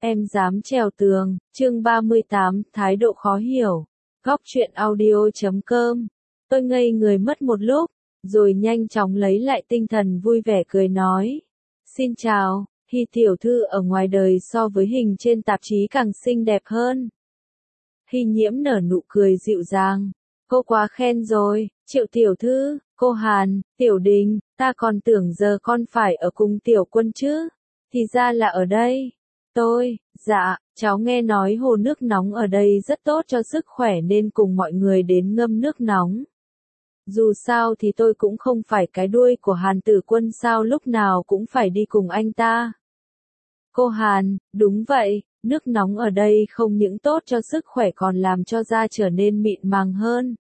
Em dám trèo tường, chương 38, thái độ khó hiểu. Góc truyện audio.com. Tôi ngây người mất một lúc, rồi nhanh chóng lấy lại tinh thần vui vẻ cười nói. Xin chào, Hy tiểu thư ở ngoài đời so với hình trên tạp chí càng xinh đẹp hơn. Hy Nhiễm nở nụ cười dịu dàng. Cô quá khen rồi, Triệu tiểu thư, cô Hàn, Tiểu Đình, ta còn tưởng giờ con phải ở cùng tiểu quân chứ. Thì ra là ở đây. Dạ, cháu nghe nói hồ nước nóng ở đây rất tốt cho sức khỏe nên cùng mọi người đến ngâm nước nóng. Dù sao thì tôi cũng không phải cái đuôi của Hàn Tử Quân sao lúc nào cũng phải đi cùng anh ta. Cô Hàn, đúng vậy, nước nóng ở đây không những tốt cho sức khỏe còn làm cho da trở nên mịn màng hơn.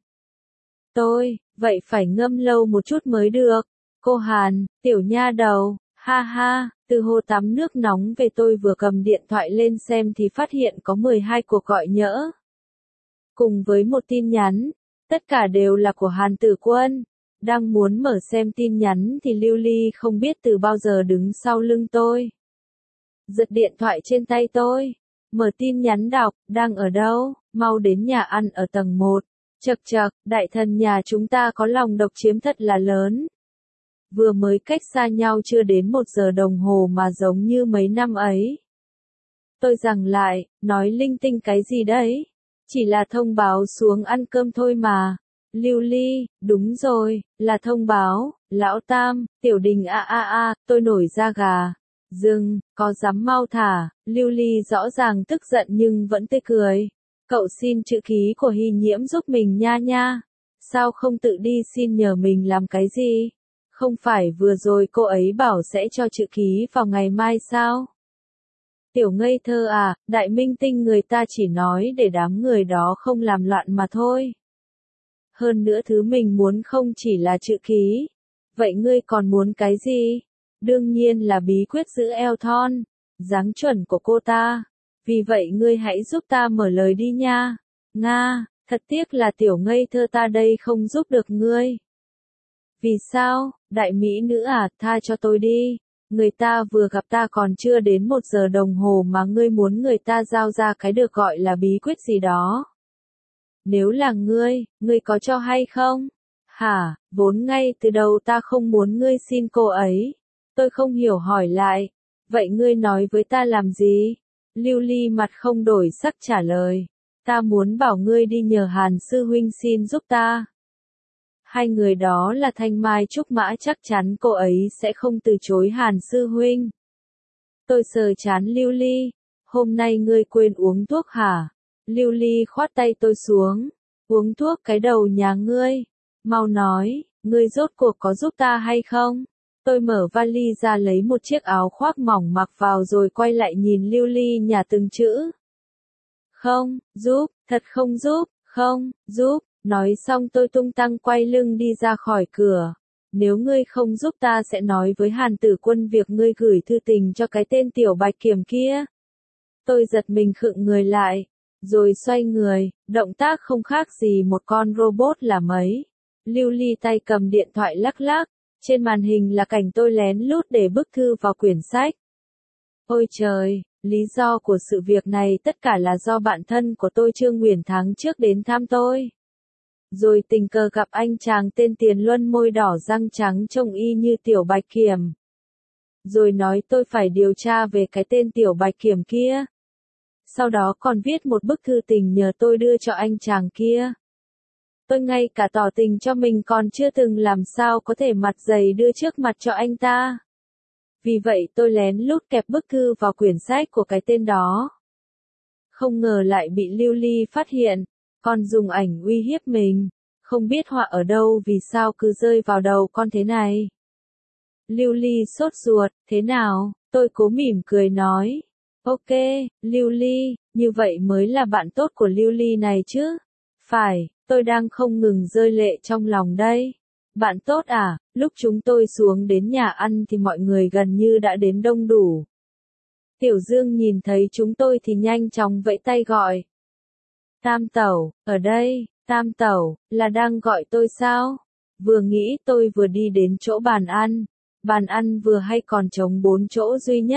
Vậy phải ngâm lâu một chút mới được. Cô Hàn, tiểu nha đầu, ha ha, từ hồ tắm nước nóng về tôi vừa cầm điện thoại lên xem thì phát hiện có 12 cuộc gọi nhỡ. Cùng với một tin nhắn, tất cả đều là của Hàn Tử Quân. Đang muốn mở xem tin nhắn thì Lưu Ly không biết từ bao giờ đứng sau lưng tôi. Giật điện thoại trên tay tôi, mở tin nhắn đọc, đang ở đâu, mau đến nhà ăn ở tầng 1. Chậc chậc, đại thần nhà chúng ta có lòng độc chiếm thật là lớn. Vừa mới cách xa nhau chưa đến 1 giờ đồng hồ mà giống như mấy năm ấy. Tôi giằng lại, nói linh tinh cái gì đấy? Chỉ là thông báo xuống ăn cơm thôi mà. Lưu Ly, đúng rồi, là thông báo, Lão Tam, Tiểu Đình tôi nổi da gà. Dừng, có dám mau thả, Lưu Ly rõ ràng tức giận nhưng vẫn tươi cười. Cậu xin chữ ký của Hy Nhiễm giúp mình nha nha. Sao không tự đi xin nhờ mình làm cái gì? Không phải vừa rồi cô ấy bảo sẽ cho chữ ký vào ngày mai sao? Tiểu ngây thơ à, đại minh tinh người ta chỉ nói để đám người đó không làm loạn mà thôi. Hơn nữa thứ mình muốn không chỉ là chữ ký. Vậy ngươi còn muốn cái gì? Đương nhiên là bí quyết giữ eo thon, dáng chuẩn của cô ta. Vì vậy ngươi hãy giúp ta mở lời đi nha. Nga, thật tiếc là tiểu ngây thơ ta đây không giúp được ngươi. Vì sao, đại mỹ nữ à, tha cho tôi đi. Người ta vừa gặp ta còn chưa đến 1 giờ đồng hồ mà ngươi muốn người ta giao ra cái được gọi là bí quyết gì đó. Nếu là ngươi có cho hay không? Hả, vốn ngay từ đầu ta không muốn ngươi xin cô ấy. Tôi không hiểu hỏi lại. Vậy ngươi nói với ta làm gì? Lưu Ly mặt không đổi sắc trả lời. Ta muốn bảo ngươi đi nhờ Hàn sư huynh xin giúp ta. Hai người đó là Thanh Mai Trúc Mã, chắc chắn cô ấy sẽ không từ chối Hàn sư huynh. Tôi sờ trán Lưu Ly. Hôm nay ngươi quên uống thuốc hả? Lưu Ly khoát tay tôi xuống. Uống thuốc cái đầu nhà ngươi. Mau nói, ngươi rốt cuộc có giúp ta hay không? Tôi mở vali ra lấy một chiếc áo khoác mỏng mặc vào rồi quay lại nhìn Lưu Ly nhả từng chữ. Không, giúp, thật không giúp, không, giúp. Nói xong tôi tung tăng quay lưng đi ra khỏi cửa. Nếu ngươi không giúp ta sẽ nói với Hàn Tử Quân việc ngươi gửi thư tình cho cái tên tiểu bạch kiểm kia. Tôi giật mình khựng người lại, rồi xoay người, động tác không khác gì một con robot là mấy. Lưu Ly tay cầm điện thoại lắc lắc, trên màn hình là cảnh tôi lén lút để bức thư vào quyển sách. Ôi trời, lý do của sự việc này tất cả là do bạn thân của tôi Trương Nguyễn tháng trước đến thăm tôi. Rồi tình cờ gặp anh chàng tên Tiền Luân môi đỏ răng trắng trông y như tiểu bạch kiểm. Rồi nói tôi phải điều tra về cái tên tiểu bạch kiểm kia. Sau đó còn viết một bức thư tình nhờ tôi đưa cho anh chàng kia. Tôi ngay cả tỏ tình cho mình còn chưa từng làm sao có thể mặt dày đưa trước mặt cho anh ta. Vì vậy tôi lén lút kẹp bức thư vào quyển sách của cái tên đó. Không ngờ lại bị Lưu Ly phát hiện, còn dùng ảnh uy hiếp mình. Không biết họa ở đâu vì sao cứ rơi vào đầu con thế này. Lưu Ly sốt ruột, thế nào? Tôi cố mỉm cười nói. Ok, Lưu Ly, như vậy mới là bạn tốt của Lưu Ly này chứ? Phải, tôi đang không ngừng rơi lệ trong lòng đây. Bạn tốt à, lúc chúng tôi xuống đến nhà ăn thì mọi người gần như đã đến đông đủ. Tiểu Dương nhìn thấy chúng tôi thì nhanh chóng vẫy tay gọi. Tam tẩu, ở đây, Tam tẩu, là đang gọi tôi sao? Vừa nghĩ tôi vừa đi đến chỗ bàn ăn vừa hay còn trống 4 chỗ duy nhất.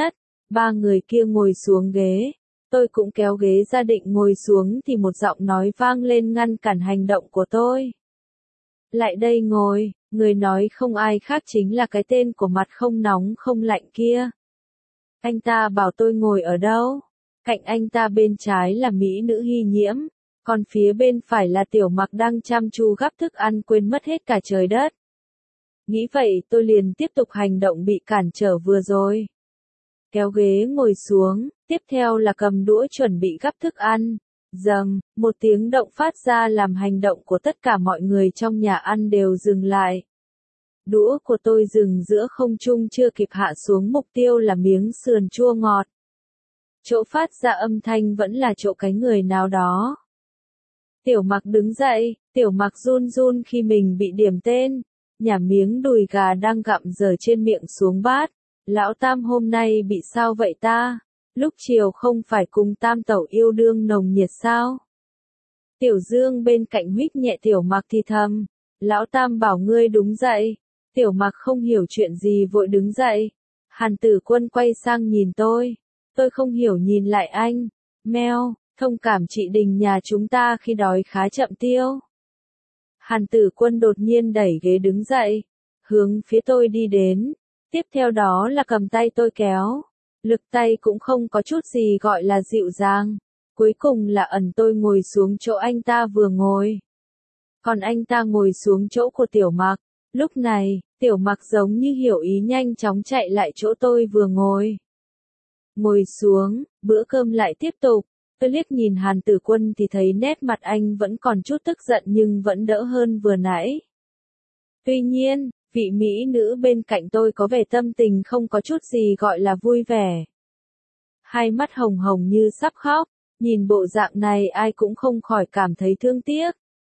Ba người kia ngồi xuống ghế. Tôi cũng kéo ghế ra định ngồi xuống thì một giọng nói vang lên ngăn cản hành động của tôi. Lại đây ngồi, người nói không ai khác chính là cái tên của mặt không nóng không lạnh kia. Anh ta bảo tôi ngồi ở đâu? Cạnh anh ta bên trái là mỹ nữ Hy Nhiễm, còn phía bên phải là Tiểu Mặc đang chăm chú gắp thức ăn quên mất hết cả trời đất. Nghĩ vậy tôi liền tiếp tục hành động bị cản trở vừa rồi. Kéo ghế ngồi xuống, tiếp theo là cầm đũa chuẩn bị gắp thức ăn. Dầm, một tiếng động phát ra làm hành động của tất cả mọi người trong nhà ăn đều dừng lại. Đũa của tôi dừng giữa không trung chưa kịp hạ xuống mục tiêu là miếng sườn chua ngọt. Chỗ phát ra âm thanh vẫn là chỗ cái người nào đó. Tiểu Mặc đứng dậy, Tiểu Mặc run run khi mình bị điểm tên, nhả miếng đùi gà đang gặm dở trên miệng xuống bát. Lão Tam hôm nay bị sao vậy ta? Lúc chiều không phải cùng Tam tẩu yêu đương nồng nhiệt sao? Tiểu Dương bên cạnh huých nhẹ Tiểu Mặc thì thầm. Lão Tam bảo ngươi đúng dậy. Tiểu Mặc không hiểu chuyện gì vội đứng dậy. Hàn Tử Quân quay sang nhìn tôi. Tôi không hiểu nhìn lại anh. Meo, thông cảm chị Đình nhà chúng ta khi đói khá chậm tiêu. Hàn Tử Quân đột nhiên đẩy ghế đứng dậy. Hướng phía tôi đi đến. Tiếp theo đó là cầm tay tôi kéo. Lực tay cũng không có chút gì gọi là dịu dàng. Cuối cùng là ẩn tôi ngồi xuống chỗ anh ta vừa ngồi. Còn anh ta ngồi xuống chỗ của Tiểu Mặc. Lúc này, Tiểu Mặc giống như hiểu ý nhanh chóng chạy lại chỗ tôi vừa ngồi. Ngồi xuống, bữa cơm lại tiếp tục. Tôi liếc nhìn Hàn Tử Quân thì thấy nét mặt anh vẫn còn chút tức giận nhưng vẫn đỡ hơn vừa nãy. Tuy nhiên, vị mỹ nữ bên cạnh tôi có vẻ tâm tình không có chút gì gọi là vui vẻ. Hai mắt hồng hồng như sắp khóc, nhìn bộ dạng này ai cũng không khỏi cảm thấy thương tiếc.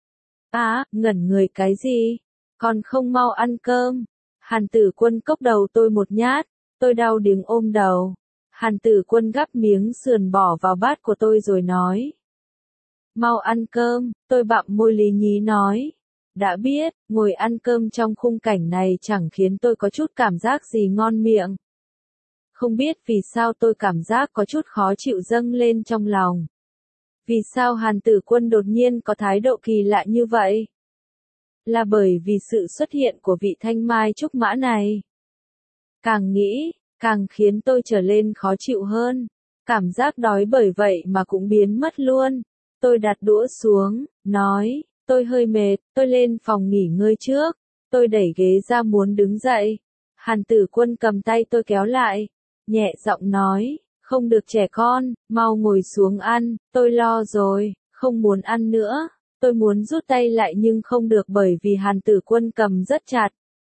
Ngẩn người cái gì? Còn không mau ăn cơm. Hàn Tử Quân cốc đầu tôi một nhát, tôi đau điếng ôm đầu. Hàn Tử Quân gắp miếng sườn bỏ vào bát của tôi rồi nói. Mau ăn cơm, tôi bặm môi lý nhí nói. Đã biết, ngồi ăn cơm trong khung cảnh này chẳng khiến tôi có chút cảm giác gì ngon miệng. Không biết vì sao tôi cảm giác có chút khó chịu dâng lên trong lòng. Vì sao Hàn Tử Quân đột nhiên có thái độ kỳ lạ như vậy? Là bởi vì sự xuất hiện của vị thanh mai trúc mã này. Càng nghĩ, càng khiến tôi trở lên khó chịu hơn. Cảm giác đói bởi vậy mà cũng biến mất luôn. Tôi đặt đũa xuống, nói, tôi hơi mệt, tôi lên phòng nghỉ ngơi trước. Tôi đẩy ghế ra muốn đứng dậy. Hàn Tử Quân cầm tay tôi kéo lại, nhẹ giọng nói, không được trẻ con, mau ngồi xuống ăn, tôi lo rồi, không muốn ăn nữa. Tôi muốn rút tay lại nhưng không được bởi vì Hàn Tử Quân cầm rất chặt.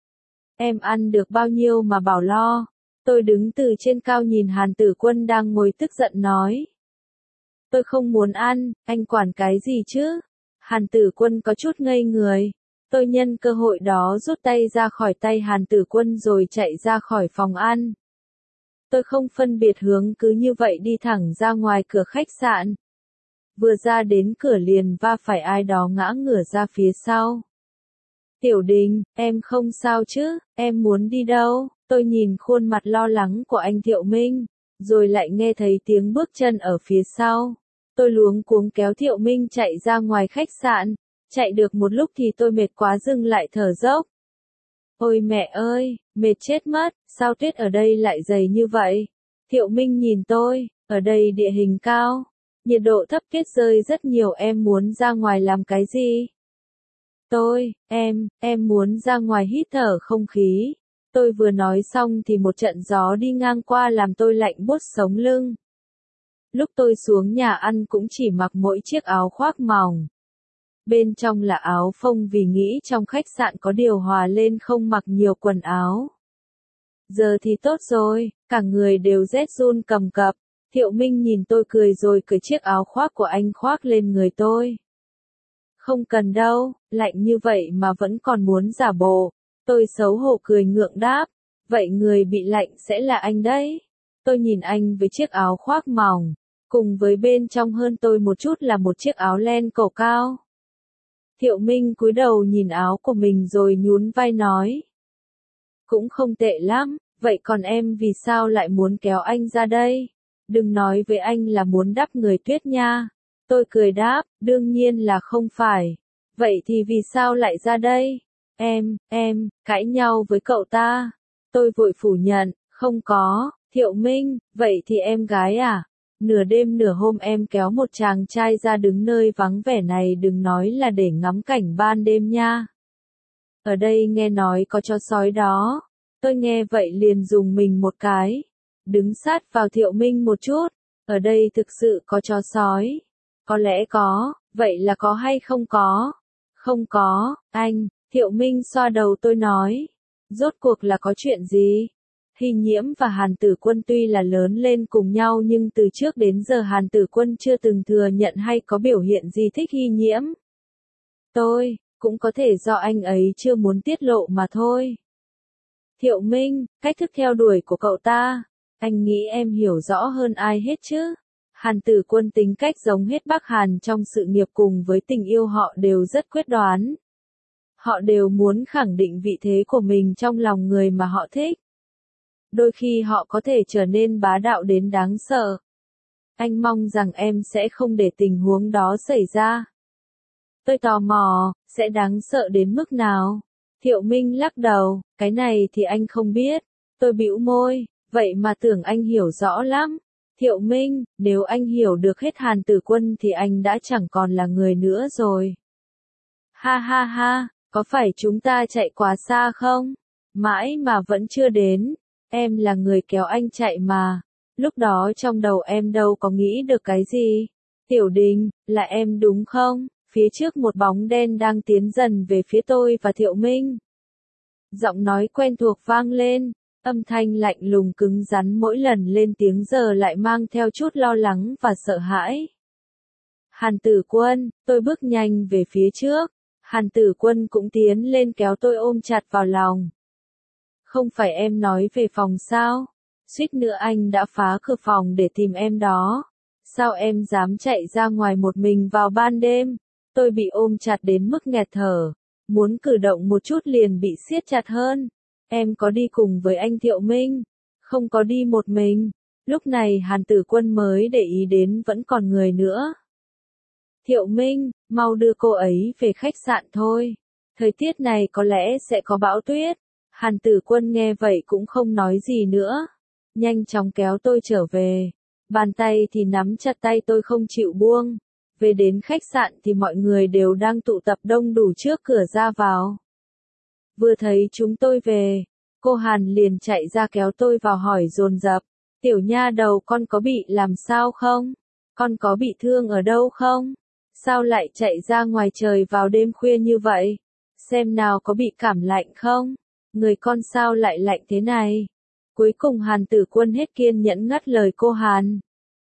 Em ăn được bao nhiêu mà bảo lo. Tôi đứng từ trên cao nhìn Hàn Tử Quân đang ngồi tức giận nói. Tôi không muốn ăn, anh quản cái gì chứ? Hàn Tử Quân có chút ngây người. Tôi nhân cơ hội đó rút tay ra khỏi tay Hàn Tử Quân rồi chạy ra khỏi phòng ăn. Tôi không phân biệt hướng cứ như vậy đi thẳng ra ngoài cửa khách sạn. Vừa ra đến cửa liền va phải ai đó ngã ngửa ra phía sau. Tiểu Đình, em không sao chứ, em muốn đi đâu? Tôi nhìn khuôn mặt lo lắng của anh Thiệu Minh, rồi lại nghe thấy tiếng bước chân ở phía sau. Tôi luống cuống kéo Thiệu Minh chạy ra ngoài khách sạn, chạy được một lúc thì tôi mệt quá dừng lại thở dốc. Ôi mẹ ơi, mệt chết mất, sao tuyết ở đây lại dày như vậy? Thiệu Minh nhìn tôi, ở đây địa hình cao, nhiệt độ thấp tuyết rơi rất nhiều em muốn ra ngoài làm cái gì? Em muốn ra ngoài hít thở không khí. Tôi vừa nói xong thì một trận gió đi ngang qua làm tôi lạnh buốt sống lưng. Lúc tôi xuống nhà ăn cũng chỉ mặc mỗi chiếc áo khoác mỏng. Bên trong là áo phông vì nghĩ trong khách sạn có điều hòa lên không mặc nhiều quần áo. Giờ thì tốt rồi, cả người đều rét run cầm cập. Thiệu Minh nhìn tôi cười rồi cởi chiếc áo khoác của anh khoác lên người tôi. Không cần đâu, lạnh như vậy mà vẫn còn muốn giả bộ. Tôi xấu hổ cười ngượng đáp, vậy người bị lạnh sẽ là anh đấy. Tôi nhìn anh với chiếc áo khoác mỏng, cùng với bên trong hơn tôi một chút là một chiếc áo len cổ cao. Thiệu Minh cúi đầu nhìn áo của mình rồi nhún vai nói. Cũng không tệ lắm, Vậy còn em vì sao lại muốn kéo anh ra đây? Đừng nói với anh là muốn đắp người tuyết nha. Tôi cười đáp, đương nhiên là không phải. Vậy thì vì sao lại ra đây? Em, cãi nhau với cậu ta. Tôi vội phủ nhận, không có, Thiệu Minh, vậy thì em gái à? Nửa đêm nửa hôm em kéo một chàng trai ra đứng nơi vắng vẻ này đừng nói là để ngắm cảnh ban đêm nha. Ở đây nghe nói có chó sói đó. Tôi nghe vậy liền dùng mình một cái. Đứng sát vào Thiệu Minh một chút. Ở đây thực sự có chó sói. Có lẽ có, vậy là có hay không có? Không có, anh, Thiệu Minh xoa đầu tôi nói. Rốt cuộc là có chuyện gì? Hy Nhiễm và Hàn Tử Quân tuy là lớn lên cùng nhau nhưng từ trước đến giờ Hàn Tử Quân chưa từng thừa nhận hay có biểu hiện gì thích Hy Nhiễm. Tôi, cũng có thể do anh ấy chưa muốn tiết lộ mà thôi. Thiệu Minh, cách thức theo đuổi của cậu ta, anh nghĩ em hiểu rõ hơn ai hết chứ. Hàn Tử Quân tính cách giống hết Bắc Hàn trong sự nghiệp cùng với tình yêu họ đều rất quyết đoán. Họ đều muốn khẳng định vị thế của mình trong lòng người mà họ thích. Đôi khi họ có thể trở nên bá đạo đến đáng sợ. Anh mong rằng em sẽ không để tình huống đó xảy ra. Tôi tò mò, sẽ đáng sợ đến mức nào? Thiệu Minh lắc đầu, cái này thì anh không biết. Tôi bĩu môi, vậy mà tưởng anh hiểu rõ lắm. Thiệu Minh, nếu anh hiểu được hết Hàn Tử Quân thì anh đã chẳng còn là người nữa rồi. Ha ha ha, có phải chúng ta chạy quá xa không? Mãi mà vẫn chưa đến. Em là người kéo anh chạy mà. Lúc đó trong đầu em đâu có nghĩ được cái gì. Tiểu Đình, là em đúng không? Phía trước một bóng đen đang tiến dần về phía tôi và Thiệu Minh. Giọng nói quen thuộc vang lên, âm thanh lạnh lùng cứng rắn mỗi lần lên tiếng giờ lại mang theo chút lo lắng và sợ hãi. Hàn Tử Quân, tôi bước nhanh về phía trước. Hàn Tử Quân cũng tiến lên kéo tôi ôm chặt vào lòng. Không phải em nói về phòng sao? Suýt nữa anh đã phá cửa phòng để tìm em đó. Sao em dám chạy ra ngoài một mình vào ban đêm? Tôi bị ôm chặt đến mức nghẹt thở. Muốn cử động một chút liền bị siết chặt hơn. Em có đi cùng với anh Thiệu Minh? Không có đi một mình. Lúc này Hàn Tử Quân mới để ý đến vẫn còn người nữa. Thiệu Minh, mau đưa cô ấy về khách sạn thôi. Thời tiết này có lẽ sẽ có bão tuyết. Hàn Tử Quân nghe vậy cũng không nói gì nữa. Nhanh chóng kéo tôi trở về. Bàn tay thì nắm chặt tay tôi không chịu buông. Về đến khách sạn thì mọi người đều đang tụ tập đông đủ trước cửa ra vào. Vừa thấy chúng tôi về, cô Hàn liền chạy ra kéo tôi vào hỏi dồn dập. Tiểu nha đầu con có bị làm sao không? Con có bị thương ở đâu không? Sao lại chạy ra ngoài trời vào đêm khuya như vậy? Xem nào có bị cảm lạnh không? Người con sao lại lạnh thế này? Cuối cùng Hàn Tử Quân hết kiên nhẫn ngắt lời cô Hàn.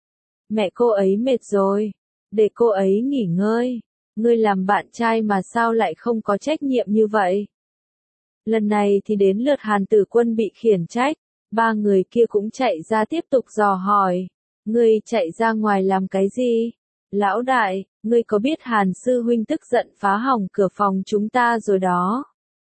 Mẹ cô ấy mệt rồi. Để cô ấy nghỉ ngơi. Ngươi làm bạn trai mà sao lại không có trách nhiệm như vậy? Lần này thì đến lượt Hàn Tử Quân bị khiển trách. Ba người kia cũng chạy ra tiếp tục dò hỏi. Ngươi chạy ra ngoài làm cái gì? Lão đại, ngươi có biết Hàn sư huynh tức giận phá hỏng cửa phòng chúng ta rồi đó.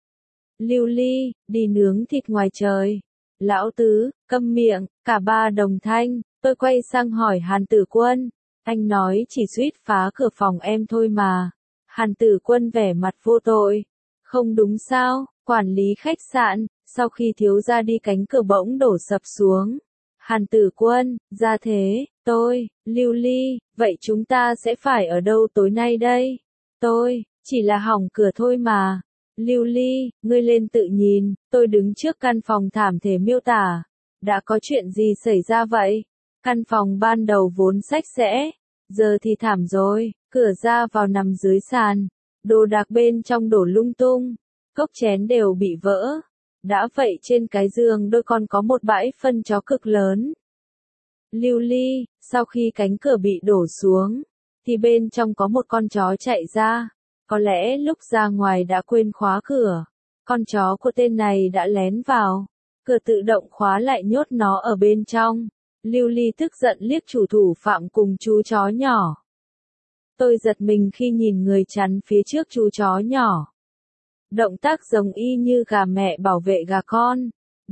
Lưu Ly, đi nướng thịt ngoài trời. Lão tứ, câm miệng, cả ba đồng thanh. Tôi quay sang hỏi Hàn Tử Quân. Anh nói chỉ suýt phá cửa phòng em thôi mà. Hàn Tử Quân vẻ mặt vô tội. Không đúng sao, quản lý khách sạn, sau khi thiếu gia đi cánh cửa bỗng đổ sập xuống. Hàn Tử Quân, ra thế, tôi, Lưu Ly, vậy chúng ta sẽ phải ở đâu tối nay đây? Tôi, chỉ là hỏng cửa thôi mà. Lưu Ly, ngươi lên tự nhìn, tôi đứng trước căn phòng thảm thể miêu tả. Đã có chuyện gì xảy ra vậy? Căn phòng ban đầu vốn sạch sẽ, giờ thì thảm rồi, cửa ra vào nằm dưới sàn, đồ đạc bên trong đổ lung tung, cốc chén đều bị vỡ. Đã vậy trên cái giường đôi con có một bãi phân chó cực lớn. Lưu Ly, sau khi cánh cửa bị đổ xuống, thì bên trong có một con chó chạy ra. Có lẽ lúc ra ngoài đã quên khóa cửa. Con chó của tên này đã lén vào. Cửa tự động khóa lại nhốt nó ở bên trong. Lưu Ly tức giận liếc chủ thủ phạm cùng chú chó nhỏ. Tôi giật mình khi nhìn người chắn phía trước chú chó nhỏ. Động tác giống y như gà mẹ bảo vệ gà con.